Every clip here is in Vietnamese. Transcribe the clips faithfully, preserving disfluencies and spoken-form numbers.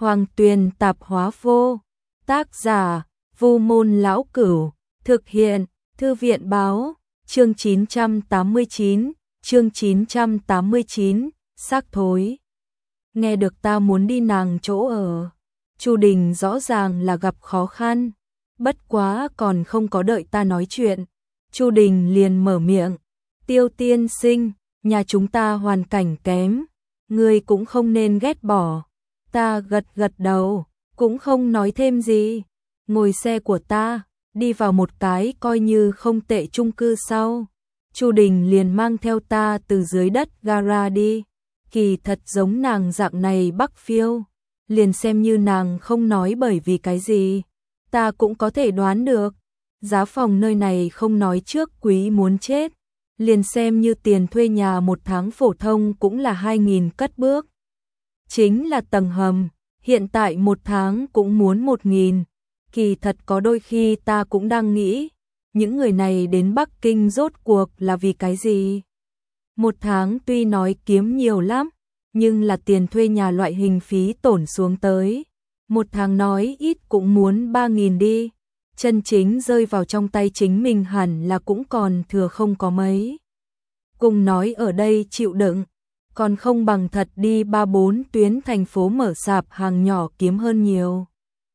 Hoàng Tuyền tạp hóa vô. Tác giả: Vu Môn Lão Cửu. Thực hiện: Thư viện báo. Chương chín trăm tám mươi chín, chương chín trăm tám mươi chín, xác thối. Nghe được ta muốn đi nàng chỗ ở. Chu Đình rõ ràng là gặp khó khăn, bất quá còn không có đợi ta nói chuyện, Chu Đình liền mở miệng, Tiêu tiên sinh, nhà chúng ta hoàn cảnh kém, ngươi cũng không nên ghét bỏ. Ta gật gật đầu, cũng không nói thêm gì, ngồi xe của ta, đi vào một cái coi như không tệ chung cư sau. Chu Đình liền mang theo ta từ dưới đất gara đi, kỳ thật giống nàng dạng này Bắc phiêu, liền xem như nàng không nói bởi vì cái gì, ta cũng có thể đoán được. Giá phòng nơi này không nói trước quý muốn chết, liền xem như tiền thuê nhà một tháng phổ thông cũng là hai nghìn cất bước. Chính là tầng hầm, hiện tại một tháng cũng muốn một nghìn. Kỳ thật có đôi khi ta cũng đang nghĩ, những người này đến Bắc Kinh rốt cuộc là vì cái gì? Một tháng tuy nói kiếm nhiều lắm, nhưng là tiền thuê nhà loại hình phí tổn xuống tới. Một tháng nói ít cũng muốn ba nghìn đi. Chân chính rơi vào trong tay chính mình hẳn là cũng còn thừa không có mấy. Cùng nói ở đây chịu đựng, còn không bằng thật đi ba bốn tuyến thành phố mở sạp hàng nhỏ kiếm hơn nhiều.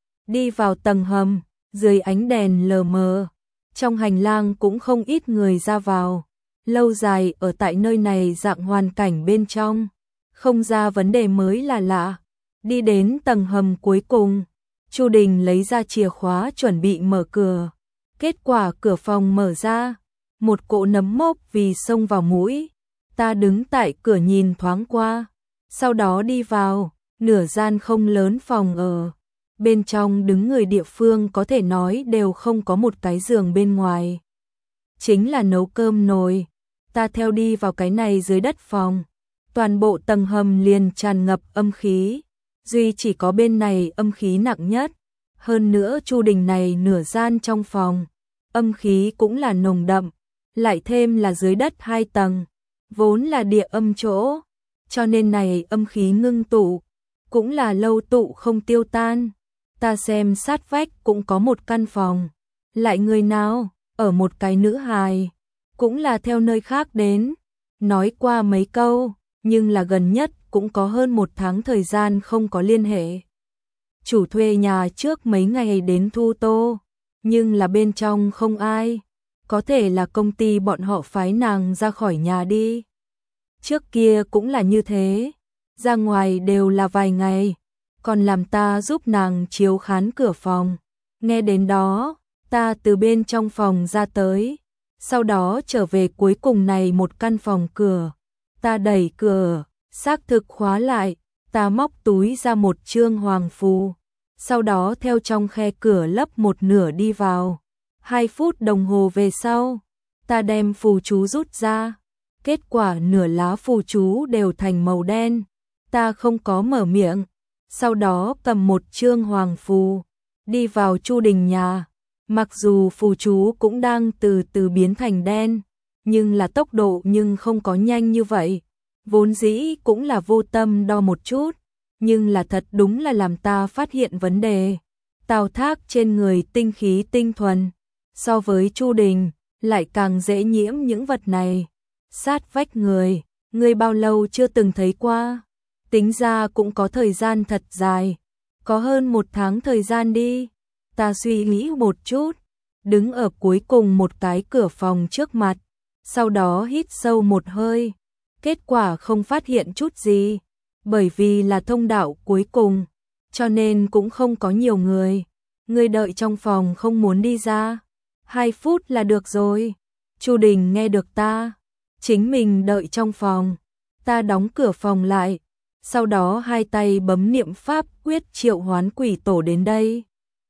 Đi vào tầng hầm, dưới ánh đèn lờ mờ, trong hành lang cũng không ít người ra vào. Lâu dài ở tại nơi này dạng hoàn cảnh bên trong, không ra vấn đề mới là lạ. Đi đến tầng hầm cuối cùng, Chu Đình lấy ra chìa khóa chuẩn bị mở cửa. Kết quả cửa phòng mở ra, một cỗ nấm mốc vì xông vào mũi. Ta đứng tại cửa nhìn thoáng qua, sau đó đi vào, nửa gian không lớn phòng ở. Bên trong đứng người địa phương có thể nói đều không có một cái giường bên ngoài. Chính là nấu cơm nồi. Ta theo đi vào cái này dưới đất phòng. Toàn bộ tầng hầm liền tràn ngập âm khí. Duy chỉ có bên này âm khí nặng nhất. Hơn nữa Chu Đình này nửa gian trong phòng, âm khí cũng là nồng đậm. Lại thêm là dưới đất hai tầng, vốn là địa âm chỗ. Cho nên này âm khí ngưng tụ, cũng là lâu tụ không tiêu tan. Ta xem sát vách cũng có một căn phòng. Lại người nào, ở một cái nữ hài, cũng là theo nơi khác đến. Nói qua mấy câu, nhưng là gần nhất cũng có hơn một tháng thời gian không có liên hệ. Chủ thuê nhà trước mấy ngày đến thu tô, nhưng là bên trong không ai. Có thể là công ty bọn họ phái nàng ra khỏi nhà đi. Trước kia cũng là như thế, ra ngoài đều là vài ngày, còn làm ta giúp nàng chiếu khán cửa phòng. Nghe đến đó, ta từ bên trong phòng ra tới, sau đó trở về cuối cùng này một căn phòng cửa. Ta đẩy cửa, xác thực khóa lại, ta móc túi ra một chương hoàng phù, sau đó theo trong khe cửa lấp một nửa đi vào. Hai phút đồng hồ về sau, ta đem phù chú rút ra, kết quả nửa lá phù chú đều thành màu đen. Ta không có mở miệng, sau đó cầm một chương hoàng phù, đi vào Chu Đình nhà. Mặc dù phù chú cũng đang từ từ biến thành đen, nhưng là tốc độ nhưng không có nhanh như vậy. Vốn dĩ cũng là vô tâm đo một chút, nhưng là thật đúng là làm ta phát hiện vấn đề. Tào Thác trên người tinh khí tinh thuần, so với Chu Đình lại càng dễ nhiễm những vật này. Sát vách người, người bao lâu chưa từng thấy qua? Tính ra cũng có thời gian thật dài, có hơn một tháng thời gian đi. Ta suy nghĩ một chút, đứng ở cuối cùng một cái cửa phòng trước mặt, sau đó hít sâu một hơi. Kết quả không phát hiện chút gì, bởi vì là thông đạo cuối cùng, cho nên cũng không có nhiều người. Người đợi trong phòng không muốn đi ra, hai phút là được rồi. Chu Đình nghe được ta, chính mình đợi trong phòng. Ta đóng cửa phòng lại, sau đó hai tay bấm niệm pháp quyết triệu hoán quỷ tổ đến đây.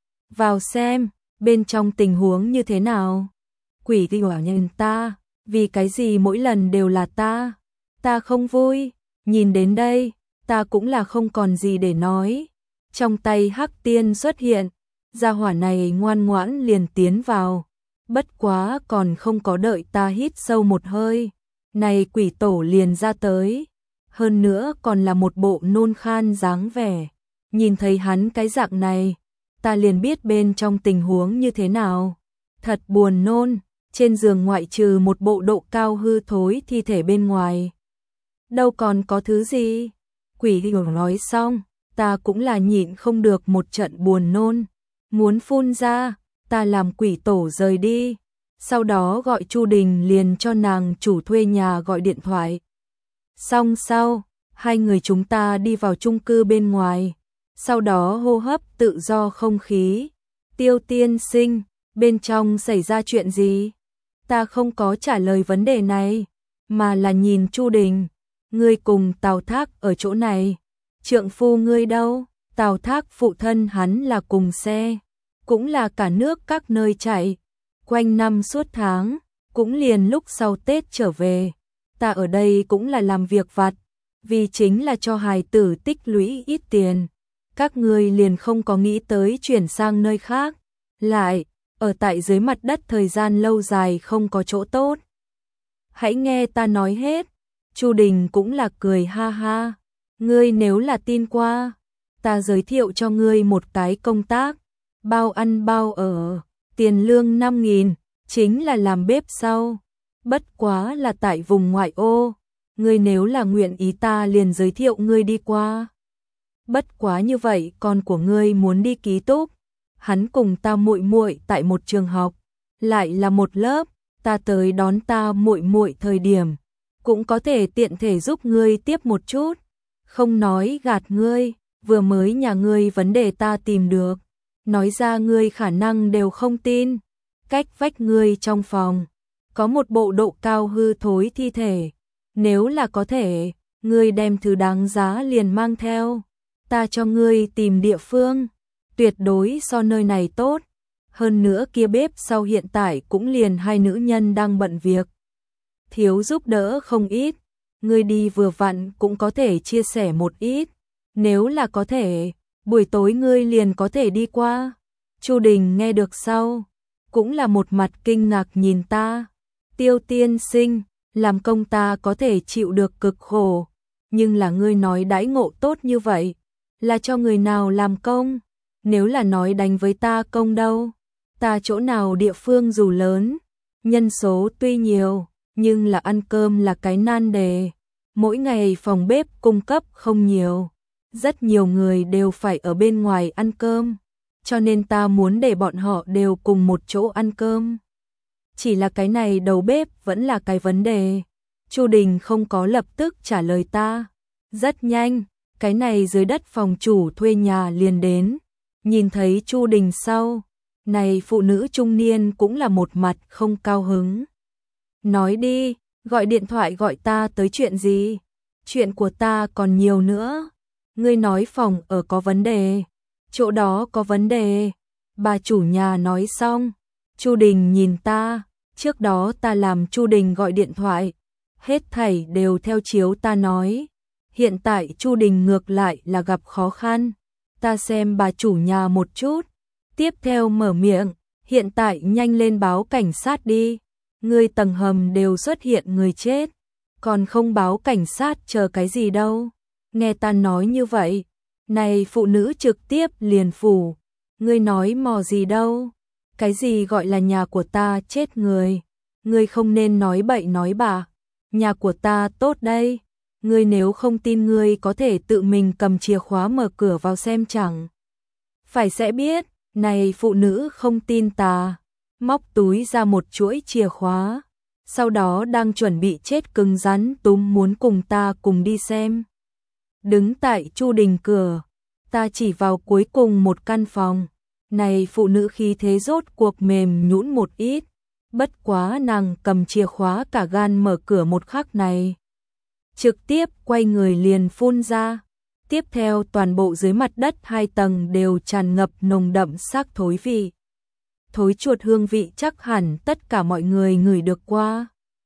Vào xem, bên trong tình huống như thế nào. Quỷ thì hỏa nhân ta, vì cái gì mỗi lần đều là ta. Ta không vui, nhìn đến đây, ta cũng là không còn gì để nói. Trong tay hắc tiên xuất hiện, gia hỏa này ngoan ngoãn liền tiến vào. Bất quá còn không có đợi ta hít sâu một hơi, này quỷ tổ liền ra tới. Hơn nữa còn là một bộ nôn khan dáng vẻ. Nhìn thấy hắn cái dạng này, ta liền biết bên trong tình huống như thế nào. Thật buồn nôn, trên giường ngoại trừ một bộ độ cao hư thối thi thể bên ngoài. Đâu còn có thứ gì. Quỷ hiểu nói xong, ta cũng là nhịn không được một trận buồn nôn. Muốn phun ra, ta làm quỷ tổ rời đi. Sau đó gọi Chu Đình liền cho nàng chủ thuê nhà gọi điện thoại. Xong sau, hai người chúng ta đi vào chung cư bên ngoài. Sau đó hô hấp tự do không khí. Tiêu tiên sinh, bên trong xảy ra chuyện gì? Ta không có trả lời vấn đề này, mà là nhìn Chu Đình. Ngươi cùng Tào Thác ở chỗ này. Trượng phu ngươi đâu? Tào Thác phụ thân hắn là cùng xe, cũng là cả nước các nơi chạy, quanh năm suốt tháng, cũng liền lúc sau Tết trở về. Ta ở đây cũng là làm việc vặt, vì chính là cho hài tử tích lũy ít tiền. Các ngươi liền không có nghĩ tới chuyển sang nơi khác, lại ở tại dưới mặt đất thời gian lâu dài không có chỗ tốt. Hãy nghe ta nói hết. Chu Đình cũng là cười ha ha. Ngươi nếu là tin qua, ta giới thiệu cho ngươi một cái công tác, bao ăn bao ở, tiền lương năm nghìn, chính là làm bếp sau. Bất quá là tại vùng ngoại ô, ngươi nếu là nguyện ý ta liền giới thiệu ngươi đi qua. Bất quá như vậy con của ngươi muốn đi ký túc, hắn cùng ta muội muội tại một trường học, lại là một lớp, ta tới đón ta muội muội thời điểm, cũng có thể tiện thể giúp ngươi tiếp một chút. Không nói gạt ngươi, vừa mới nhà ngươi vấn đề ta tìm được, nói ra ngươi khả năng đều không tin. Cách vách ngươi trong phòng, có một bộ độ cao hư thối thi thể, nếu là có thể, ngươi đem thứ đáng giá liền mang theo, ta cho ngươi tìm địa phương, tuyệt đối so nơi này tốt. Hơn nữa kia bếp sau hiện tại cũng liền hai nữ nhân đang bận việc, thiếu giúp đỡ không ít, ngươi đi vừa vặn cũng có thể chia sẻ một ít, nếu là có thể, buổi tối ngươi liền có thể đi qua. Chu Đình nghe được sau, cũng là một mặt kinh ngạc nhìn ta. Tiêu tiên sinh, làm công ta có thể chịu được cực khổ, nhưng là ngươi nói đãi ngộ tốt như vậy, là cho người nào làm công? Nếu là nói đánh với ta công đâu? Ta chỗ nào địa phương dù lớn, nhân số tuy nhiều, nhưng là ăn cơm là cái nan đề. Mỗi ngày phòng bếp cung cấp không nhiều, rất nhiều người đều phải ở bên ngoài ăn cơm, cho nên ta muốn để bọn họ đều cùng một chỗ ăn cơm. Chỉ là cái này đầu bếp vẫn là cái vấn đề. Chu Đình không có lập tức trả lời ta. Rất nhanh, cái này dưới đất phòng chủ thuê nhà liền đến. Nhìn thấy Chu Đình sau, này phụ nữ trung niên cũng là một mặt không cao hứng. Nói đi, gọi điện thoại gọi ta tới chuyện gì? Chuyện của ta còn nhiều nữa. Ngươi nói phòng ở có vấn đề, chỗ đó có vấn đề. Bà chủ nhà nói xong, Chu Đình nhìn ta, trước đó ta làm Chu Đình gọi điện thoại, hết thảy đều theo chiếu ta nói. Hiện tại Chu Đình ngược lại là gặp khó khăn, ta xem bà chủ nhà một chút, tiếp theo mở miệng, hiện tại nhanh lên báo cảnh sát đi, ngươi tầng hầm đều xuất hiện người chết, còn không báo cảnh sát chờ cái gì đâu. Nghe ta nói như vậy, này phụ nữ trực tiếp liền phủ, ngươi nói mò gì đâu, cái gì gọi là nhà của ta chết người, ngươi không nên nói bậy nói bạ, nhà của ta tốt đây, ngươi nếu không tin ngươi có thể tự mình cầm chìa khóa mở cửa vào xem chẳng. Phải sẽ biết, này phụ nữ không tin ta, móc túi ra một chuỗi chìa khóa, sau đó đang chuẩn bị chết cứng rắn túm muốn cùng ta cùng đi xem. Đứng tại Chu Đình cửa, ta chỉ vào cuối cùng một căn phòng, này phụ nữ khí thế rốt cuộc mềm nhũn một ít, bất quá nàng cầm chìa khóa cả gan mở cửa một khắc này. Trực tiếp quay người liền phun ra, tiếp theo toàn bộ dưới mặt đất hai tầng đều tràn ngập nồng đậm xác thối vị. Thối chuột hương vị chắc hẳn tất cả mọi người ngửi được qua.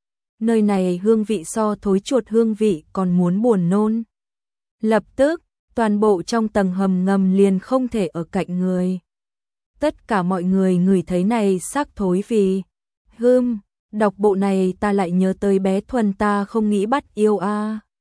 Nơi này hương vị so thối chuột hương vị còn muốn buồn nôn. Lập tức, toàn bộ trong tầng hầm ngầm liền không thể ở cạnh người. Tất cả mọi người ngửi thấy này xác thối vì hương, đọc bộ này ta lại nhớ tới bé Thuần ta không nghĩ bắt yêu a. À.